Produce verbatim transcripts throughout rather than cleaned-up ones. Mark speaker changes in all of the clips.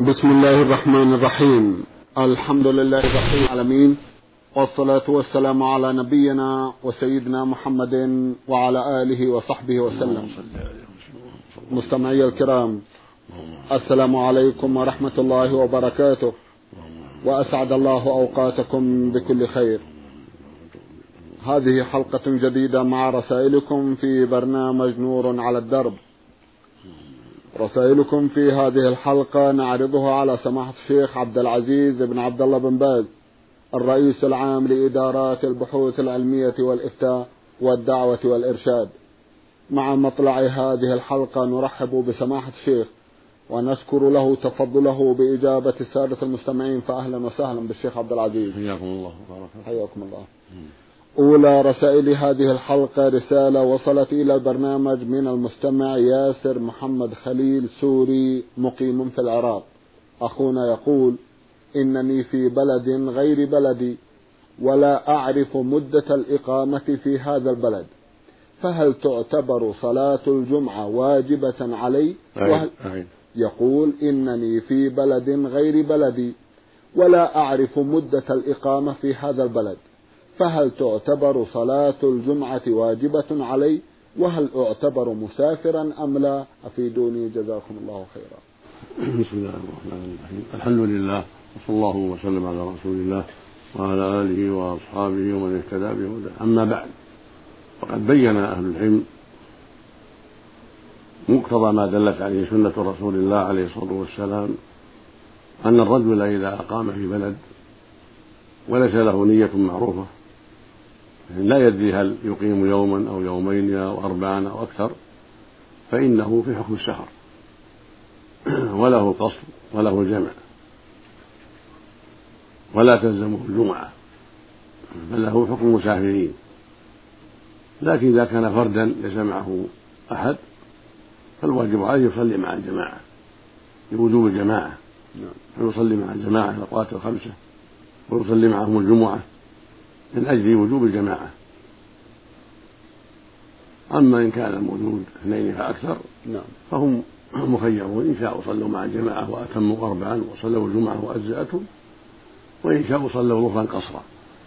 Speaker 1: بسم الله الرحمن الرحيم. الحمد لله رب العالمين، والصلاة والسلام على نبينا وسيدنا محمد وعلى آله وصحبه وسلم. مستمعي الكرام، السلام عليكم ورحمة الله وبركاته، وأسعد الله أوقاتكم بكل خير. هذه حلقة جديدة مع رسائلكم في برنامج نور على الدرب. رسائلكم في هذه الحلقة نعرضها على سماحة الشيخ عبد العزيز بن عبد الله بن باز، الرئيس العام لإدارات البحوث العلمية والإفتاء والدعوة والإرشاد. مع مطلع هذه الحلقة نرحب بسماحة الشيخ ونشكر له تفضله بإجابة السادة المستمعين، فأهلا وسهلا بالشيخ عبد العزيز.
Speaker 2: حياكم الله.
Speaker 1: حياكم الله. أولى رسائل هذه الحلقة رسالة وصلت إلى البرنامج من المستمع ياسر محمد خليل سوري مقيم في العراق. أخونا يقول: إنني في بلد غير بلدي ولا أعرف مدة الإقامة في هذا البلد، فهل تعتبر صلاة الجمعة واجبة علي؟ وهل يقول: إنني في بلد غير بلدي ولا أعرف مدة الإقامة في هذا البلد، فهل تعتبر صلاة الجمعة واجبة علي؟ وهل أعتبر مسافرا أم لا؟ أفيدوني جزاكم الله خيرا.
Speaker 2: بسم الله الرحمن الرحيم. الحمد لله، وصلى الله وسلم على رسول الله وعلى آله وأصحابه ومن اهتدى بهداه. أما بعد، فقد بين أهل العلم مقتضى ما دلت عليه سنة رسول الله عليه الصلاة والسلام أن الرجل إذا أقام في بلد وليس له نية معروفة، لا يدري هل يقيم يوما أو يومين أو أربعا أو أكثر، فإنه في حكم السفر وله القصر وله الجمع، ولا تلزمه الجمعة، بل له حكم المسافرين. لكن إذا كان فردا ليس معه أحد فالواجب عليه يصلي مع الجماعة لوجوب الجماعة، فيصلي مع الجماعة الأوقات الخمسة ويصلي معهم الجمعة من أجل وجوب الجماعة. أما إن كان موجود اثنين فأكثر فهم مخيرون، إن شاءوا صلوا مع الجماعة وأتموا أربعا وصلوا الجمعة وأجزأتهم، وإن شاءوا صلوا ظهرا قصرا.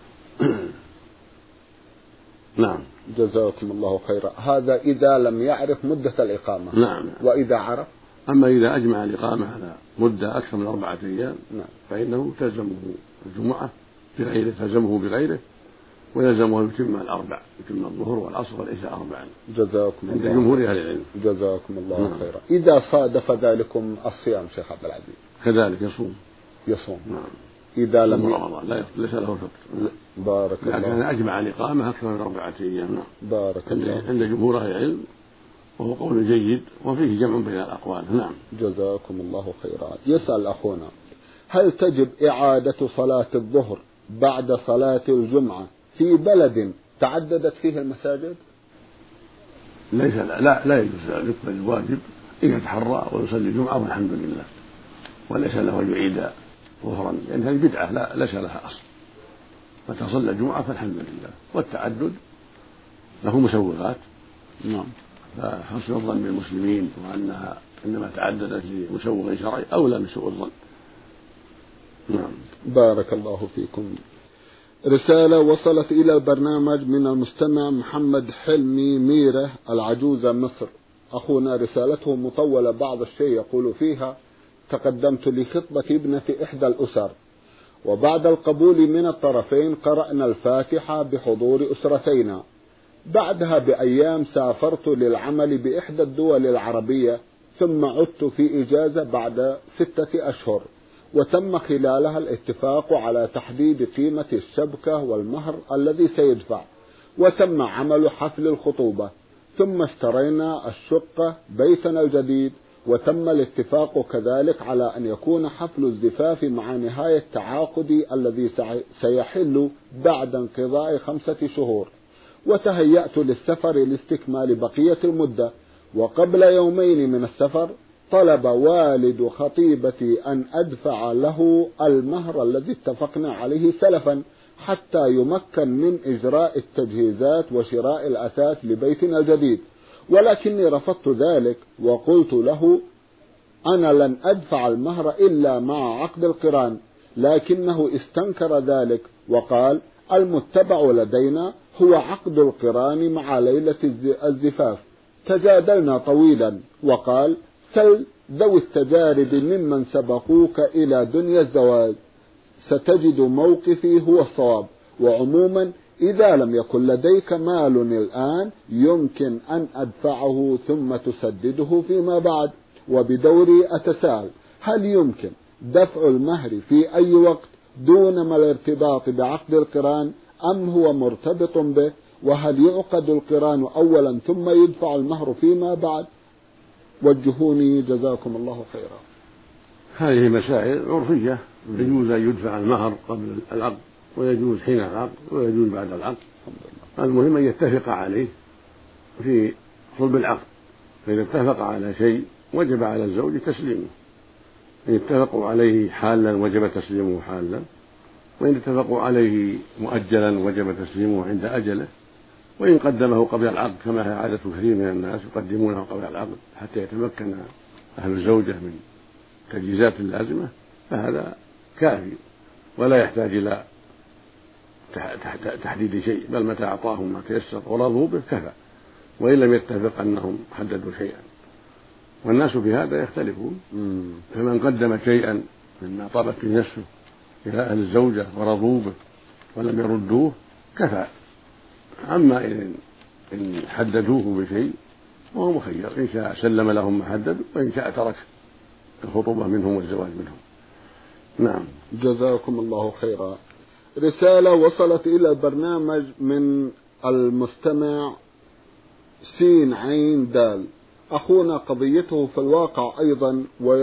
Speaker 2: نعم.
Speaker 1: جزاكم الله خيرا. هذا إذا لم يعرف مدة الإقامة.
Speaker 2: نعم.
Speaker 1: وإذا عرف؟
Speaker 2: أما إذا أجمع الإقامة على مدة أكثر من أربعة أيام
Speaker 1: نعم.
Speaker 2: فإنه تلزمه الجمعة بغيره، تلزمه بغيره، ويلزمه يتم الأربع، يتم الظهر والعصر والعشاء أربعا
Speaker 1: جزاكم
Speaker 2: عند
Speaker 1: الله
Speaker 2: جمهور أهل العلم.
Speaker 1: جزاكم الله
Speaker 2: نعم.
Speaker 1: خيرا. إذا صادف ذلكم الصيام شيخ عبد العزيز
Speaker 2: كذلك يصوم.
Speaker 1: يصوم.
Speaker 2: نعم.
Speaker 1: إذا لم
Speaker 2: رمضان لا ليس له فطر.
Speaker 1: بارك الله.
Speaker 2: لكن أجمع الإقامة أكثر من أربعة أيام. نعم.
Speaker 1: بارك الله.
Speaker 2: عند جمهور أهل العلم، وهو قول جيد وفيه جمع بين الأقوال. نعم.
Speaker 1: جزاكم الله خيرا. يسأل أخونا: هل تجب إعادة صلاة الظهر بعد صلاة الجمعة في بلد تعددت فيه المساجد؟
Speaker 2: ليس لا لا, لا يجوز ذلك، بل الواجب إن يتحرى ويصلي الجمعة والحمد لله، وليس له أن يعيد ظهرا، لأن هذه بدعة لا ليس لها أصل، فتصلى الجمعة فالحمد لله. والتعدد له مسوغات.
Speaker 1: نعم.
Speaker 2: فحسن الظن بالمسلمين وأنها إنما تعددت لمسوغ شرعي أولى من سوء الظن. نعم.
Speaker 1: بارك الله فيكم. رسالة وصلت إلى البرنامج من المستمع محمد حلمي ميره العجوزة مصر. أخونا رسالته مطولة بعض الشيء، يقول فيها: تقدمت لخطبة ابنة إحدى الأسر، وبعد القبول من الطرفين قرأنا الفاتحة بحضور أسرتينا. بعدها بأيام سافرت للعمل بإحدى الدول العربية، ثم عدت في إجازة بعد ستة أشهر، وتم خلالها الاتفاق على تحديد قيمة الشبكة والمهر الذي سيدفع، وتم عمل حفل الخطوبة، ثم اشترينا الشقة بيتنا الجديد، وتم الاتفاق كذلك على أن يكون حفل الزفاف مع نهاية تعاقدي الذي سيحل بعد انقضاء خمسة شهور، وتهيأت للسفر لاستكمال بقية المدة. وقبل يومين من السفر طلب والد خطيبتي أن أدفع له المهر الذي اتفقنا عليه سلفا حتى يمكن من إجراء التجهيزات وشراء الأثاث لبيتنا الجديد، ولكني رفضت ذلك وقلت له أنا لن أدفع المهر إلا مع عقد القران، لكنه استنكر ذلك وقال المتبع لدينا هو عقد القران مع ليلة الزفاف. تجادلنا طويلا وقال سل ذوي التجارب ممن سبقوك إلى دنيا الزواج ستجد موقفي هو الصواب، وعموما إذا لم يكن لديك مال الآن يمكن أن أدفعه ثم تسدده فيما بعد. وبدوري أتساءل هل يمكن دفع المهر في أي وقت دون ما الارتباط بعقد القران أم هو مرتبط به؟ وهل يعقد القران أولا ثم يدفع المهر فيما بعد؟ وجهوني جزاكم الله خيرا.
Speaker 2: هذه مسائل عرفية، يجوز أن يدفع المهر قبل العقد ويجوز حين العقد ويجوز بعد العقد. المهم أن يتفق عليه في صلب العقد، فإذا اتفق على شيء وجب على الزوج تسليمه، إن اتفقوا عليه حالا وجب تسليمه حالا، وإن اتفقوا عليه مؤجلا وجب تسليمه عند أجله، وإن قدمه قبل العقد كما هي عادة كثير من الناس يقدمونه قبل العقد حتى يتمكن أهل الزوجة من التجهيزات اللازمة فهذا كافي ولا يحتاج إلى تحديد شيء، بل متى أعطاهم ما تيسر ورضوا به كفى، وإن لم يتفق أنهم حددوا شيئا. والناس في هذا يختلفون، فمن قدم شيئا مما طابت في نفسه إلى أهل الزوجة ورضوا به ولم يردوه كفى. أما إن حددوه بشيء وهو مخير، إن شاء سلم لهم ما حددوا وإن شاء ترك الخطوبة منهم والزواج منهم. نعم.
Speaker 1: جزاكم الله خيرا. رسالة وصلت إلى البرنامج من المستمع سين عين دال. أخونا قضيته في الواقع أيضا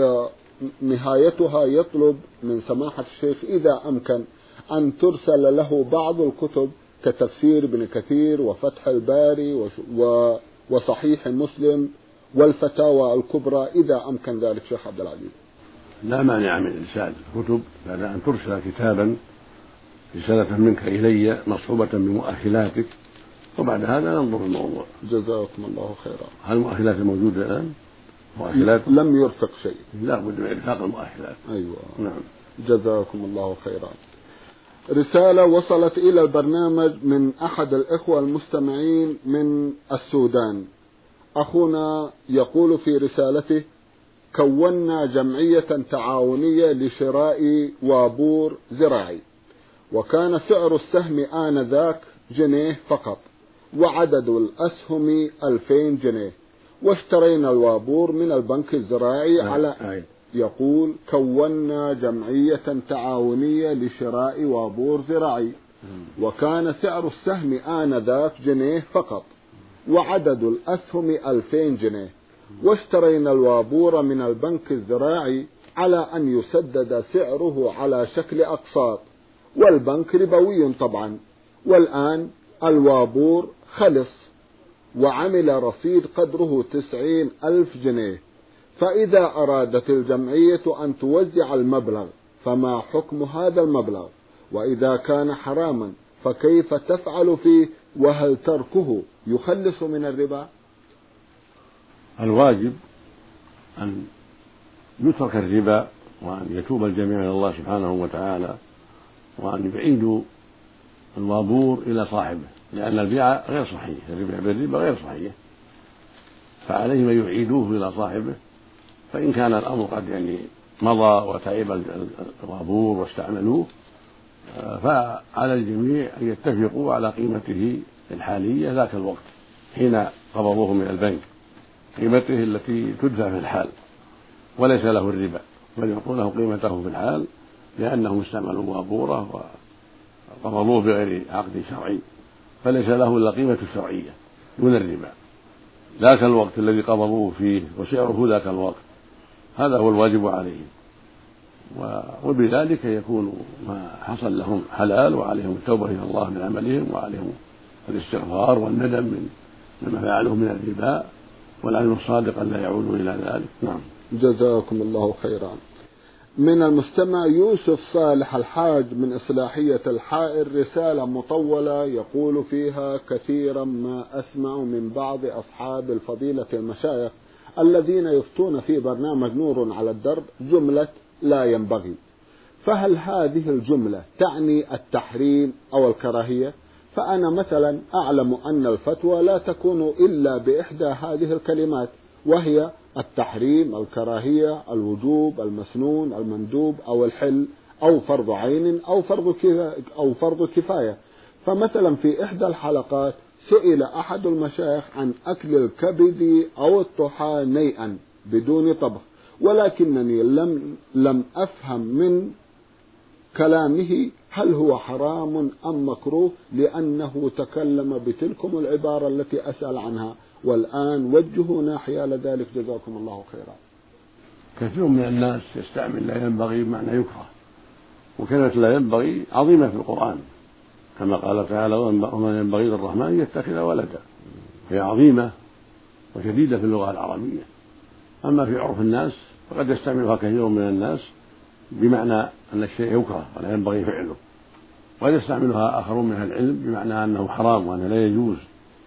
Speaker 1: ونهايتها يطلب من سماحة الشيخ إذا أمكن أن ترسل له بعض الكتب كتفسير ابن كثير وفتح الباري وصحيح مسلم والفتاوى الكبرى إذا أمكن ذلك شيخ عبد العزيز.
Speaker 2: لا مانع من إرسال كتب بعد أن ترسل كتابا رسالة منك إلي مصحوبة بمؤهلاتك، وبعد هذا ننظر في الموضوع.
Speaker 1: جزاكم الله خيرا.
Speaker 2: هل المؤهلات موجودة الآن؟ مؤهلات
Speaker 1: لم يرفق شيء.
Speaker 2: لا بد من إرفاق المؤهلات.
Speaker 1: أيوة.
Speaker 2: نعم.
Speaker 1: جزاكم الله خيرا. رسالة وصلت إلى البرنامج من أحد الإخوة المستمعين من السودان. أخونا يقول في رسالته كونا جمعية تعاونية لشراء وابور زراعي، وكان سعر السهم آنذاك جنيه فقط، وعدد الأسهم ألفين جنيه، واشترينا الوابور من البنك الزراعي على يقول كونا جمعية تعاونية لشراء وابور زراعي، وكان سعر السهم آنذاك جنيه فقط، وعدد الأسهم ألفين جنيه، واشترينا الوابور من البنك الزراعي على أن يسدد سعره على شكل أقساط، والبنك ربوي طبعا، والآن الوابور خلص وعمل رصيد قدره تسعين ألف جنيه، فإذا أرادت الجمعية أن توزع المبلغ فما حكم هذا المبلغ؟ وإذا كان حراما فكيف تفعل فيه؟ وهل تركه يخلص من الربا؟
Speaker 2: الواجب أن يترك الربا وأن يتوب الجميع إلى الله سبحانه وتعالى، وأن يعيدوا الوابور إلى صاحبه، لأن البيع غير صحيح، الربا بالربا غير صحيح، فعليهم أن يعيدوه إلى صاحبه. فإن كان الأمر قد يعني مضى وتعب الوابور واستعملوه فعلى الجميع أن يتفقوا على قيمته الحالية ذاك الوقت حين قبضوه من البنك، قيمته التي تدفع في الحال، وليس له الربا، بل يعطونه قيمته في الحال لأنهم استعملوا وابوره وقبضوه بغير عقد شرعي، فليس له إلا قيمة الشرعية دون الربا ذاك الوقت الذي قبضوه فيه وسعره ذاك الوقت. هذا هو الواجب عليهم، وبذلك يكون ما حصل لهم حلال، وعليهم التوبة إلى الله من عملهم، وعليهم الاستغفار والندم من ما فعلوه من الربا، والعلم الصادق أن لا يعودوا إلى ذلك. نعم.
Speaker 1: جزاكم الله خيرا. من المستمع يوسف صالح الحاج من إصلاحية الحائر رسالة مطولة يقول فيها كثيرا ما أسمع من بعض أصحاب الفضيلة المشايخ الذين يفتون في برنامج نور على الدرب جملة لا ينبغي، فهل هذه الجملة تعني التحريم أو الكراهية؟ فأنا مثلا أعلم أن الفتوى لا تكون إلا بإحدى هذه الكلمات، وهي التحريم، الكراهية، الوجوب، المسنون، المندوب، أو الحل، أو فرض عين، أو فرض أو فرض كفاية. فمثلا في إحدى الحلقات سئل أحد المشايخ عن أكل الكبد أو الطحال نيئا بدون طبخ، ولكنني لم لم أفهم من كلامه هل هو حرام أم مكروه، لأنه تكلم بتلكم العبارة التي أسأل عنها، والآن وجهوا ناحية لذلك جزاكم الله خيرا.
Speaker 2: كثير من الناس يستعمل لا ينبغي بمعنى يكره، وكلمة لا ينبغي عظيمة في القرآن كما قال تعالى وما ينبغي للرحمن أن يتخذ ولدا، هي عظيمة وشديدة في اللغة العربية. أما في عرف الناس فقد يستعملها كثير من الناس بمعنى أن الشيء يكره ولا ينبغي فعله، وقد يستعملها آخرون من العلم بمعنى أنه حرام وأنه لا يجوز.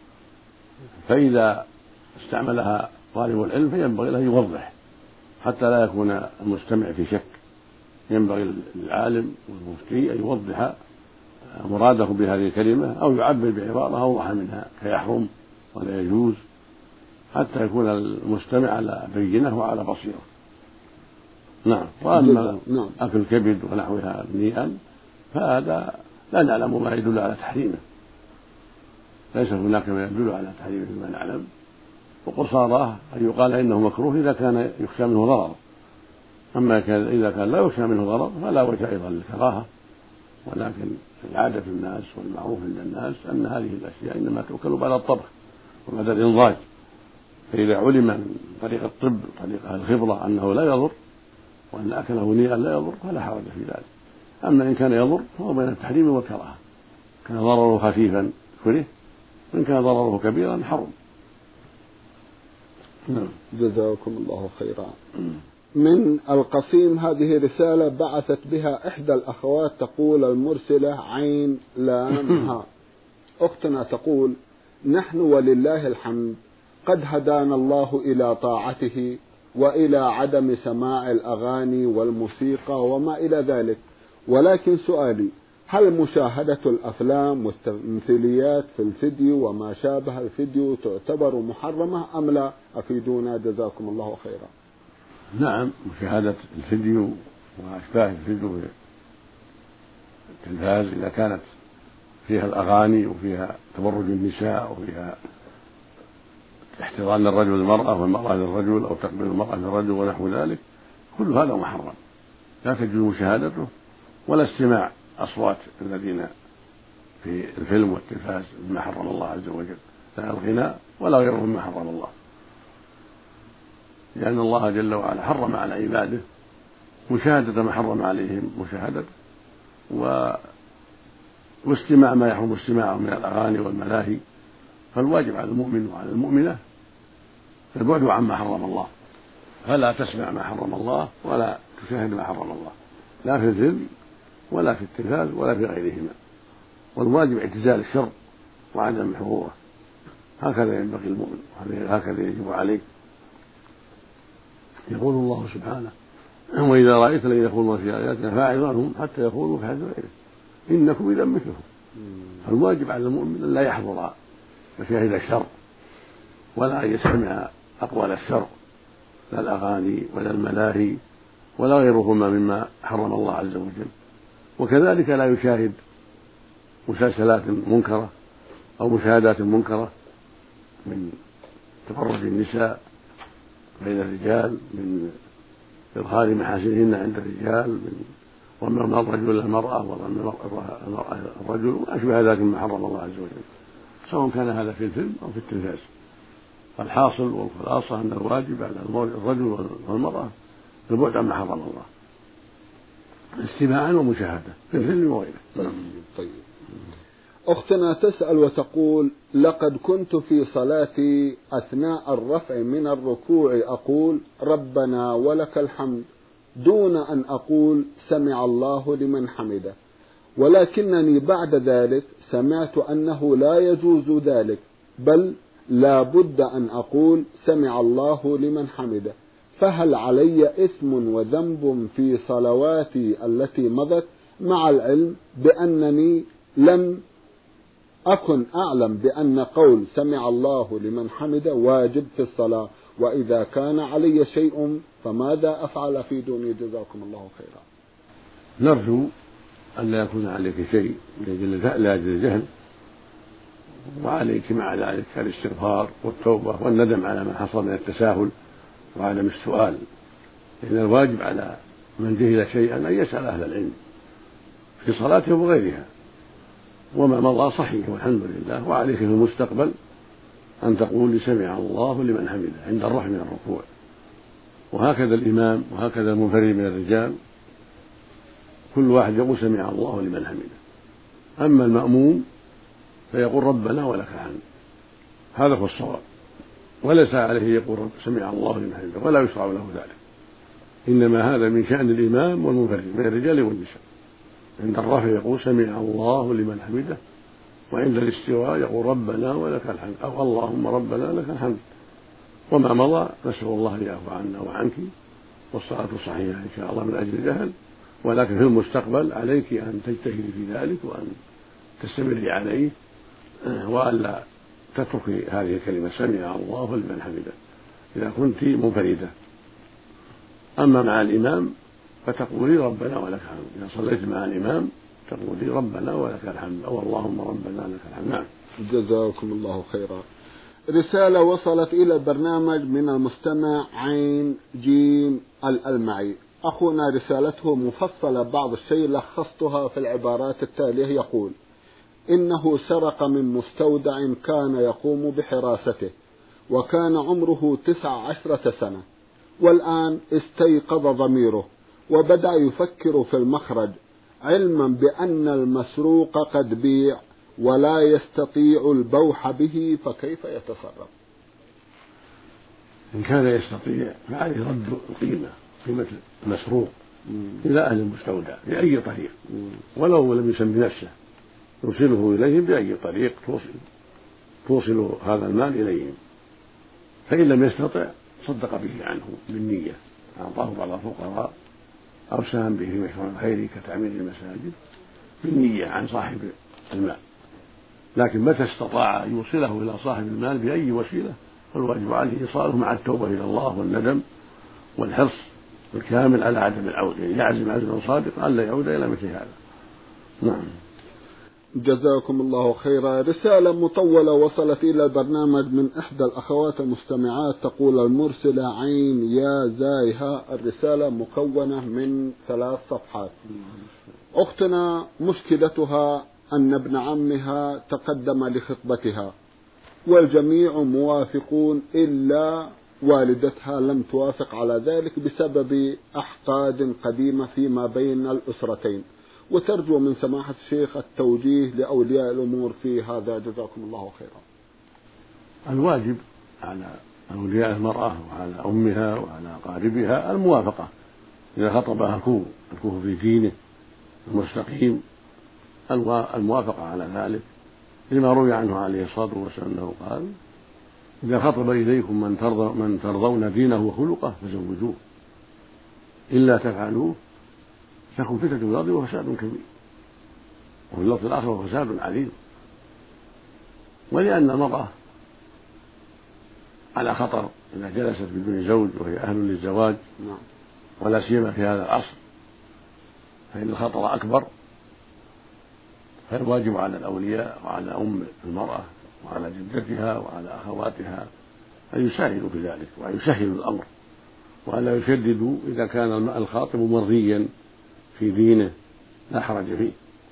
Speaker 2: فإذا استعملها طالب العلم فينبغي له يوضح حتى لا يكون المستمع في شك. ينبغي للعالم والمفتي أن يوضح مراده بهذه الكلمة أو يعبر بعبارة أوضح منها كيحرم ولا يجوز، حتى يكون المستمع على بينة وعلى بصيرة. نعم. وأما أكل الكبد ونحوها نيئا فهذا لا نعلم ما يدل على تحريمه، ليس هناك ما يدل على تحريمه فيما نعلم، وقصاراه أن يقال إنه مكروه إذا كان يخشى منه ضرر، أما إذا كان لا يخشى منه ضرر فلا وجه أيضا للكراهة. ولكن العادة في الناس والمعروف عند الناس أن هذه الأشياء إنما تؤكل بعد الطبخ وبعد الإنضاج، فإذا علم من طريق الطب طريقة الخبرة أنه لا يضر وأن أكله نيئا لا يضر فلا حرج في ذلك. أما إن كان يضر فهو بين التحريم والكراهة، كان ضرره خفيفا كره، وإن كان ضرره كبيرا حرم.
Speaker 1: جزاكم الله خيرا. من القصيم هذه رسالة بعثت بها إحدى الأخوات تقول المرسلة عين لام ها. أختنا تقول: نحن ولله الحمد قد هدانا الله إلى طاعته وإلى عدم سماع الأغاني والموسيقى وما إلى ذلك، ولكن سؤالي: هل مشاهدة الأفلام والتمثيليات في الفيديو وما شابه الفيديو تعتبر محرمة أم لا؟ أفيدونا جزاكم الله خيرا.
Speaker 2: نعم، مشاهدة الفيديو وأشباه الفيديو في التلفاز إذا كانت فيها الأغاني وفيها تبرج النساء وفيها احتضان الرجل للمرأة والمرأة للرجل أو تقبيل المرأة للرجل ونحو ذلك، كل هذا محرم، لا تجوز مشاهدته ولا استماع أصوات الذين في الفيلم والتلفاز مما حرم الله عز وجل، لا الغناء ولا غيره مما حرم الله، لأن الله جل وعلا حرم على عباده مشاهدة ما حرم عليهم مشاهدة و... واستماع ما يحرم استماعه من الأغاني والملاهي. فالواجب على المؤمن وعلى المؤمنة البعد عما حرم الله، فلا تسمع ما حرم الله ولا تشاهد ما حرم الله، لا في الفيلم ولا في التلفاز ولا في غيرهما، والواجب اعتزال الشر وعدم حضوره. هكذا ينبغي المؤمن وهكذا يجب عليه. يقول الله سبحانه: وإذا رأيت الذين يخوضون في آياتنا فأعرض عنهم حتى يخوضوا في حديث غيره إنكم إذا مثلهم. فالواجب على المؤمن أن لا يحضر مشاهد الشر ولا أن يستمع أقوال الشر، لا الأغاني ولا الملاهي ولا غيرهما مما حرم الله عز وجل. وكذلك لا يشاهد مسلسلات منكرة أو مشاهدات منكرة من تفرج النساء بين الرجال، من إظهار محاسنهن عند الرجال، من ضم الرجل المرأة وضم المرأة الرجل وأشبه ذلك مما حرم الله عز وجل، سواء كان هذا في الفيلم أو في التلفاز. فالحاصل والخلاصة أن الواجب على الرجل والمرأة البعد عما حرم الله استماعا ومشاهدة في الفيلم وغيره.
Speaker 1: طيب. أختنا تسأل وتقول: لقد كنت في صلاتي أثناء الرفع من الركوع أقول ربنا ولك الحمد دون أن أقول سمع الله لمن حمده، ولكنني بعد ذلك سمعت أنه لا يجوز ذلك، بل لا بد أن أقول سمع الله لمن حمده، فهل علي إثم وذنب في صلواتي التي مضت، مع العلم بأنني لم أكن أعلم بأن قول سمع الله لمن حمده واجب في الصلاة، وإذا كان علي شيء فماذا أفعل في دوني؟ جزاكم الله خيرا.
Speaker 2: نرجو أن لا يكون عليك شيء لأجل الجهل، وعليك مع ذلك الاستغفار والتوبة والندم على ما حصل من التساهل وعدم السؤال، لأن الواجب على من جهل شيئا أن يسأل أهل العلم في صلاته وغيرها، وما مضى صحيح والحمد لله. وعليك في المستقبل أن تقول سمع الله لمن حمده عند الرفع من الركوع، وهكذا الإمام وهكذا المنفرد من الرجال، كل واحد يقول سمع الله لمن حمده. أما المأموم فيقول ربنا ولك الحمد، هذا هو الصواب، وليس عليه يقول سمع الله لمن حمده، ولا يشرع له ذلك، إنما هذا من شأن الإمام والمنفرد من الرجال والنساء. عند الرفع يقول سمع الله لمن حمده، وعند الاستواء يقول ربنا ولك الحمد أو اللهم ربنا لك الحمد. وما مضى نسأل الله أن يعفو عنا وعنك، والصلاة صحيحة إن شاء الله من أجل الجهل، ولكن في المستقبل عليك أن تجتهدي في ذلك وأن تستمري عليه، وألا تتركي هذه الكلمة سمع الله لمن حمده إذا كنت منفردة. أما مع الإمام فتقولي ربنا ولك الحمد، إذا صليت مع الإمام تقولي ربنا ولك الحمد أو اللهم ربنا لك الحمد. نعم.
Speaker 1: جزاكم الله خيرا. رسالة وصلت إلى البرنامج من المستمع عين جيم الألمعي. أخونا رسالته مفصلة بعض الشيء لخصتها في العبارات التالية. يقول: إنه سرق من مستودع كان يقوم بحراسته، وكان عمره تسع عشرة سنة، والآن استيقظ ضميره وبدأ يفكر في المخرج، علما بأن المسروق قد بيع ولا يستطيع البوح به، فكيف يتصرف؟
Speaker 2: إن كان يستطيع فعليه رد القيمة، قيمة المسروق إلى أهل المستودع بأي طريق، ولو لم يسم نفسه يوصله إليهم بأي طريق توصل, توصل هذا المال إليهم. فإن لم يستطع صدق به عنه بالنية، أعطاه بعض الفقراء أو ساهم به في مشروع خيري كتعمير المساجد بالنية عن صاحب المال. لكن متى استطاع أن يوصله إلى صاحب المال بأي وسيلة فالواجب عليه إيصاله مع التوبة إلى الله والندم والحرص الكامل على عدم العودة، يعني يعزم عزما صادقا ألا يعود إلى مثل هذا. نعم.
Speaker 1: جزاكم الله خيرا. رسالة مطولة وصلت إلى البرنامج من إحدى الأخوات المستمعات، تقول المرسلة عين يا زايها. الرسالة مكونة من ثلاث صفحات. أختنا مشكلتها أن ابن عمها تقدم لخطبتها والجميع موافقون إلا والدتها لم توافق على ذلك بسبب أحقاد قديمة فيما بين الأسرتين، وترجو من سماحة الشيخ التوجيه لأولياء الأمور في هذا. جزاكم الله خيرا.
Speaker 2: الواجب على أولياء المرأة وعلى أمها وعلى أقاربها الموافقة إذا خطبها الكفو الكفو في دينه المستقيم، الموافقة على ذلك، لما روي عنه عليه الصلاة والسلام أنه قال: إذا خطب إليكم من ترضى من ترضون دينه وخلقه فزوجوه، إلا تفعلوه تكن فتنة في الأرض وفساد كبير، وفي اللفظ الآخر وفساد عظيم. ولأن المرأة على خطر إذا جلست بدون زوج وهي أهل للزواج، ولا سيما في هذا العصر، فإن الخطر أكبر. فالواجب على الأولياء وعلى أم المرأة وعلى جدتها وعلى أخواتها أن يساعدوا في ذلك وأن يسهلوا الأمر، وألا يشددوا إذا كان الخاطب مرضيا في دينه لا حرج فيه.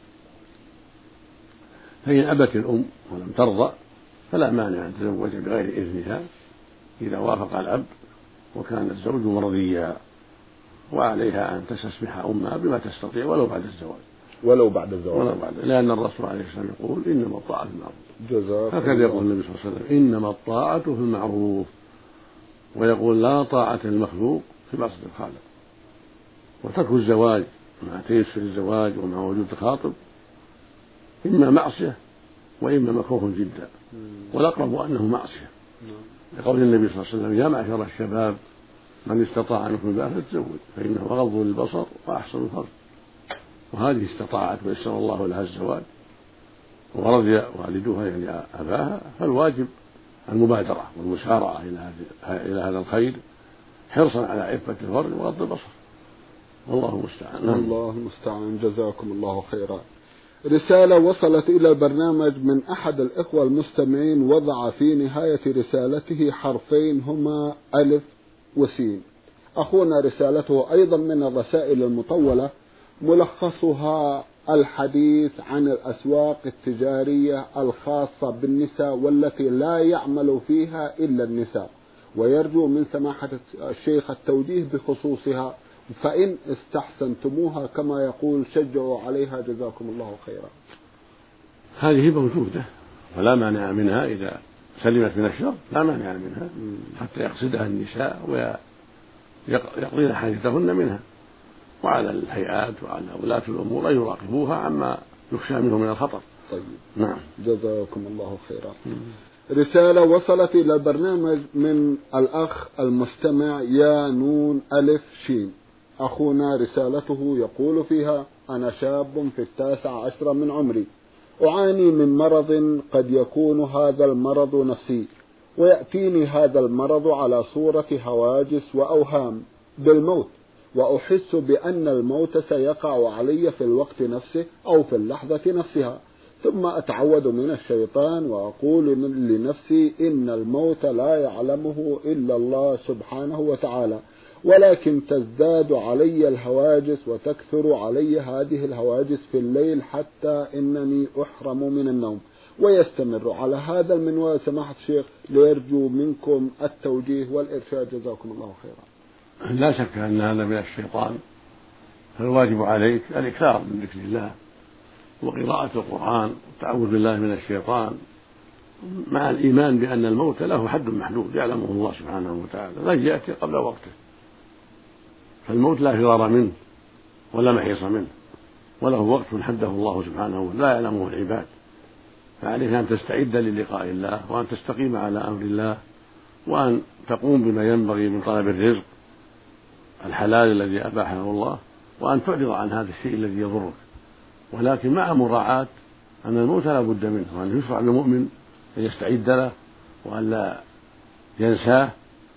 Speaker 2: فإن أبت الأم ولم ترضى فلا مانع أن تتزوج بغير إذنها إذا وافق الأب وكان الزوج مرضيا، وعليها أن تستسمح أمها بما تستطيع ولو بعد الزواج
Speaker 1: ولو بعد الزواج
Speaker 2: ولو بعد لأن الرسول عليه الصلاة والسلام يقول: إنما الطاعة في المعروف.
Speaker 1: هكذا
Speaker 2: يقول النبي صلى الله عليه وسلم: إنما الطاعة في المعروف. ويقول: لا طاعة للمخلوق في معصية الخالق. وترك الزواج مع تيسير الزواج ومع وجود الخاطب إما معصية وإما مكروه جدا، والأقرب أنه معصية، لقول النبي صلى الله عليه وسلم: يا معشر الشباب من استطاع منكم الباءة فليتزوج فإنه أغض للبصر وأحسن الفرج. وهذه استطاعت ويسر الله لها الزواج ورضي والدها يعني أباها، فالواجب المبادرة والمسارعة إلى هذا الخير حرصا على عفة الفرج وغض البصر، والله المستعان.
Speaker 1: الله المستعان. جزاكم الله خيرا. رسالة وصلت إلى البرنامج من أحد الإخوة المستمعين، وضع في نهاية رسالته حرفين هما ألف وسين. أخونا رسالته أيضا من الرسائل المطولة، ملخصها الحديث عن الأسواق التجارية الخاصة بالنساء والتي لا يعمل فيها إلا النساء، ويرجو من سماحة الشيخ التوجيه بخصوصها، فإن استحسنتموها كما يقول شجعوا عليها جزاكم الله خيرا.
Speaker 2: هذه موجودة ولا مانع منها إذا سلمت من الشر، لا مانع منها حتى يقصدها النساء ويقضين حاجتهن منها، وعلى الهيئات وعلى ولاة الأمور أن يراقبوها عما يخشى منه من الخطر.
Speaker 1: طيب.
Speaker 2: نعم.
Speaker 1: جزاكم الله خيرا. رسالة وصلت إلى البرنامج من الأخ المستمع يا نون ألف شين. أخونا رسالته يقول فيها: أنا شاب في التاسع عشر من عمري، أعاني من مرض قد يكون هذا المرض نفسي، ويأتيني هذا المرض على صورة هواجس وأوهام بالموت، وأحس بأن الموت سيقع علي في الوقت نفسه أو في اللحظة نفسها، ثم أتعوذ من الشيطان وأقول لنفسي إن الموت لا يعلمه إلا الله سبحانه وتعالى، ولكن تزداد علي الهواجس وتكثر علي هذه الهواجس في الليل حتى إنني أحرم من النوم، ويستمر على هذا المنوال سماحة الشيخ، ليرجو منكم التوجيه والإرشاد جزاكم الله خيرا.
Speaker 2: لا شك أن هذا من الشيطان، فالواجب عليك الإكثار من ذكر الله وقراءة القرآن والتعوذ بالله من الشيطان، مع الإيمان بأن الموت له حد محدود يعلمه الله سبحانه وتعالى، لا يأتي قبل وقته، فالموت لا فرار منه ولا محيص منه، وله وقت حده الله سبحانه وتعالى لا يعلمه العباد، فعليك أن تستعد للقاء الله، وأن تستقيم على أمر الله، وأن تقوم بما ينبغي من طلب الرزق الحلال الذي أباحه الله، وأن تعرض عن هذا الشيء الذي يضرك، ولكن مع مراعاة أن الموت لا بد منه، وأن يشرع للمؤمن أن يستعد له وأن لا ينساه،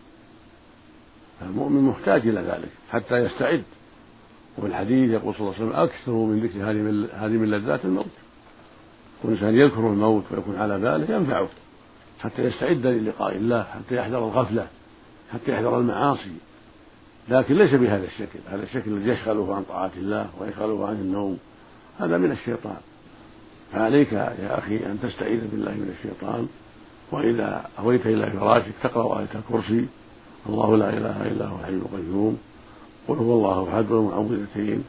Speaker 2: المؤمن محتاج إلى ذلك حتى يستعد. وفي الحديث يقول صلى الله عليه وسلم: أكثروا من ذكر هذه من لذات الموت. كل إنسان يذكر الموت ويكون على باله ينفعه حتى يستعد للقاء الله، حتى يحذر الغفلة، حتى يحذر المعاصي، لكن ليس بهذا الشكل، هذا الشكل الذي يشغله عن طاعة الله ويشغله عن النوم، هذا من الشيطان. فعليك يا أخي أن تستعيذ بالله من الشيطان، وإذا أويت إلى فراشك تقرأ آية الكرسي: الله لا إله إلا هو الحي القيوم، قل هو الله أحد، والمعوذتين،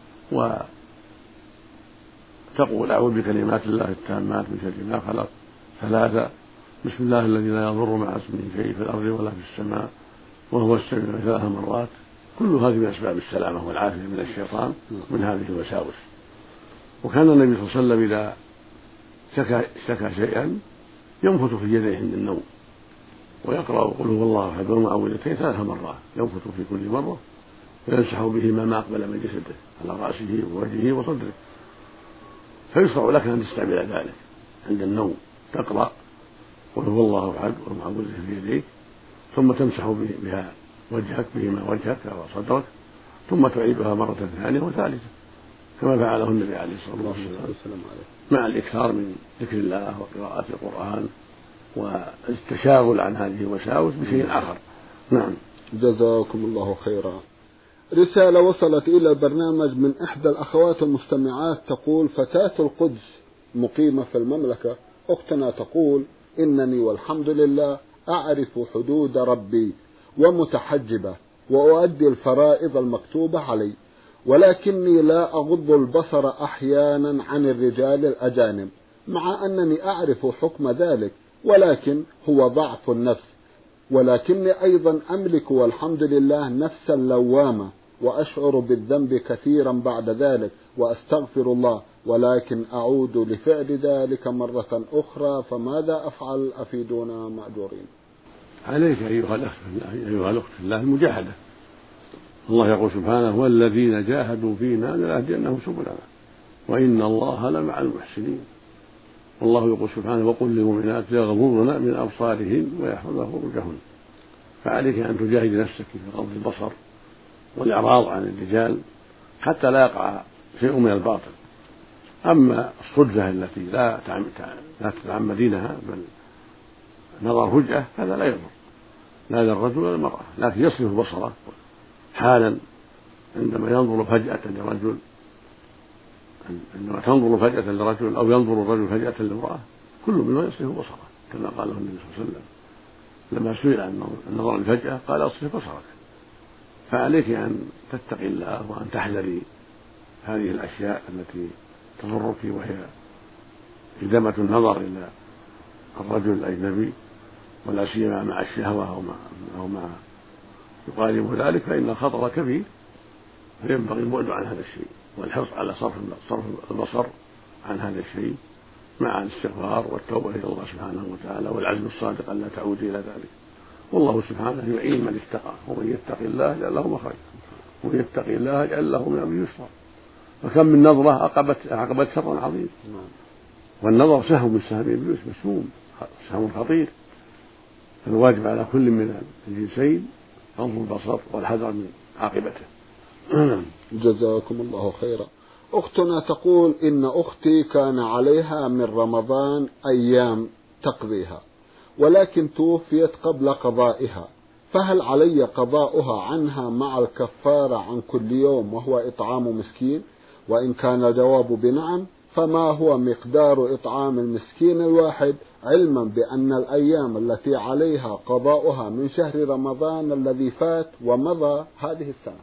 Speaker 2: وتقول: أعوذ بكلمات الله التامات من شر ما خلق ثلاثة، بسم الله الذي لا يضر مع اسمه شيء في الأرض ولا في السماء وهو السميع ثلاث مرات. كل هذه من أسباب السلامة والعافية من الشيطان من هذه الوساوس. وكان النبي صلى الله عليه وسلم إذا شكى, شكى شيئا ينفث في يديه عند النوم، ويقرأ قل هو الله أحد والمعوذتين ثلاث مرات، ينفث في كل مرة ويمسح بهما ما أقبل من جسده على رأسه ووجهه وصدره. فيشرع لك أن تستعمل ذلك عند النوم، تقرأ قل هو الله أحد والمعوذتين في يديك، ثم تمسح بها وجهك بهما وجهك وصدرك، ثم تعيدها مرة ثانية وثالثة كما فعله النبي عليه الصلاة والسلام، مع الإكثار من ذكر الله وقراءة القرآن والتشاغل عن هذه الوساوس بشيء آخر. نعم.
Speaker 1: جزاكم الله خيرا. رسالة وصلت إلى البرنامج من إحدى الأخوات المستمعات تقول: فتاة القدس مقيمة في المملكة، أختنا تقول: إنني والحمد لله أعرف حدود ربي ومتحجبة وأؤدي الفرائض المكتوبة علي، ولكني لا أغض البصر أحيانا عن الرجال الأجانب، مع أنني أعرف حكم ذلك، ولكن هو ضعف النفس، ولكني أيضا أملك والحمد لله نفسا لوامة وأشعر بالذنب كثيرا بعد ذلك وأستغفر الله، ولكن أعود لفعل ذلك مرة أخرى، فماذا أفعل؟ أفيدونا مأجورين.
Speaker 2: عليك أيها الأخ أيها الأخت الله المجاهدة. الله يقول سبحانه: والذين جاهدوا فينا لنهدينهم سبلنا وإن الله لمع المحسنين. والله يقول سبحانه: وقل للمؤمنات يغضضن من أبصارهن ويحفظن فروجهن. فعليك أن تجاهد نفسك في غض البصر والإعراض عن الرجال حتى لا يقع شيء من الباطل. أما الصدفة التي لا لا تتعمدينها بل نظر فجأة هذا لا يضر لا للرجل ولا المرأة، لكن يصرف بصره حالا عندما ينظر فجأة لرجل عندما تنظر فجأة لرجل أو ينظر الرجل فجأة لامرأة كل منهم يصرف بصره، كما قاله النبي صلى الله عليه وسلم لما سئل عن النظر الفجأة قال: أصرف بصرك. فعليك أن تتقي الله وأن تحذري هذه الأشياء التي تضرك، وهي إدامة النظر إلى الرجل الأجنبي ولا سيما مع الشهوة أو مع أو مع يقارب ذلك، فإن الخطر كبير، فينبغي البعد عن هذا الشيء والحرص على صرف صرف البصر عن هذا الشيء مع الاستغفار والتوبة إلى الله سبحانه وتعالى والعزم الصادق ألا تعود إلى ذلك. والله سبحانه يعين من اتقى، ومن يتق الله يجعل له مخرجا ومن يتق الله يجعل له من أمره يسرا. فكم من نظرة عقبت عقبت شرا عظيما، والنظر سهم من سهم إبليس مسموم، سهم خطير. فالواجب على كل من الجنسين غض البصر والحذر من عاقبته.
Speaker 1: جزاكم الله خيرا. أختنا تقول: إن أختي كان عليها من رمضان أيام تقضيها، ولكن توفيت قبل قضائها، فهل علي قضاؤها عنها مع الكفارة عن كل يوم وهو إطعام مسكين؟ وإن كان الجواب بنعم فما هو مقدار إطعام المسكين الواحد، علما بأن الأيام التي عليها قضاؤها من شهر رمضان الذي فات ومضى هذه السنة؟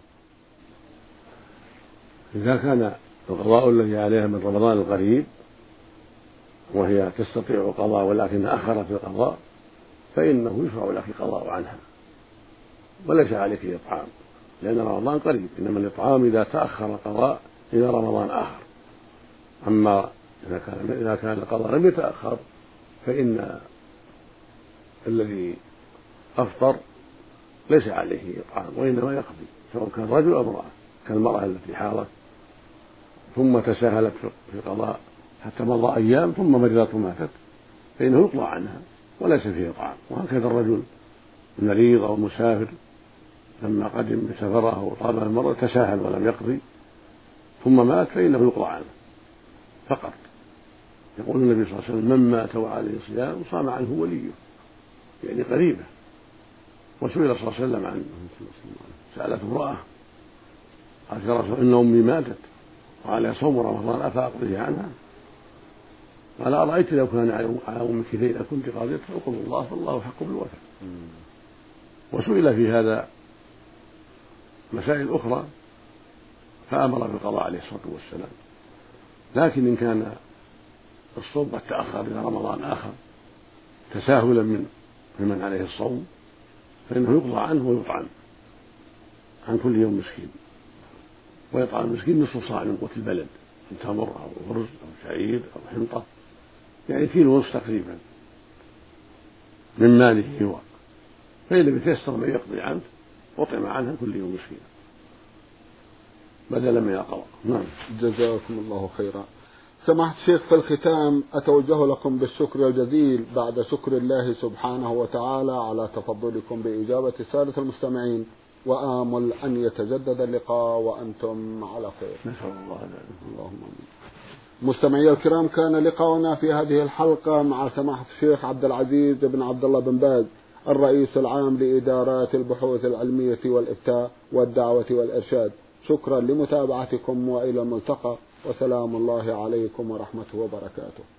Speaker 2: إذا كان القضاء الذي عليها من رمضان القريب وهي تستطيع القضاء ولكن أخرت القضاء فإنه يشرع لك القضاء عنها وليس عليك إطعام، لأن رمضان قريب، إنما الإطعام إذا تأخر القضاء إلى رمضان آخر. أما إذا كان إذا كان القضاء لم يتأخر فإن الذي أفطر ليس عليه إطعام وإنما يقضي، سواء كان رجل أو امرأة، كالمرأة التي حاضت ثم تساهلت في القضاء حتى مضى أيام ثم مرضت وماتت فإنه يقضى عنها وليس فيه إطعام. وهكذا الرجل المريض أو المسافر لما قدم بسفره أو طاب المرض تساهل ولم يقضي ثم مات فإنه يقضى عنه فقط. يقول النبي صلى الله عليه وسلم: من مات وعليه صيام صام عنه وليه، يعني قريبه. وسئل صلى الله عليه وسلم عن سألت امرأة قالت: يا رسول الله إن أمي ماتت وعلى صوم رمضان أفأقضيه عنها؟ قال: أرأيت لو كان على أمك دين كنت قاضيته؟ فاقضوا الله فالله حق بالوفاء. وسئل في هذا مسائل أخرى فأمر بالقضاء عليه الصلاة والسلام، لكن إن كان الصوم قد تأخر إلى رمضان آخر تساهلا من من عليه الصوم فإنه يقضى عنه ويطعم عن كل يوم مسكين، ويطعم المسكين نصف صاع من قوت البلد من تمر أو رز أو شعير أو حنطة، يعني كيلو ونصف تقريبا من ماله هو، فإن لم يتيسر من يقضي عنه وطعم عنها كل يوم مسكين بدلا من القضاء. نعم.
Speaker 1: جزاكم الله خيرا. سماحة الشيخ، في الختام أتوجه لكم بالشكر الجزيل بعد شكر الله سبحانه وتعالى على تفضلكم بإجابة سادة المستمعين، وآمل أن يتجدد اللقاء وأنتم على خير.
Speaker 2: نسأل الله ذلك.
Speaker 1: اللهم آمين. مستمعي الكرام، كان لقاؤنا في هذه الحلقة مع سماحة الشيخ عبد العزيز بن عبد الله بن باز، الرئيس العام لإدارات البحوث العلمية والإفتاء والدعوة والإرشاد. شكرا لمتابعتكم وإلى الملتقى، وسلام الله عليكم ورحمته وبركاته.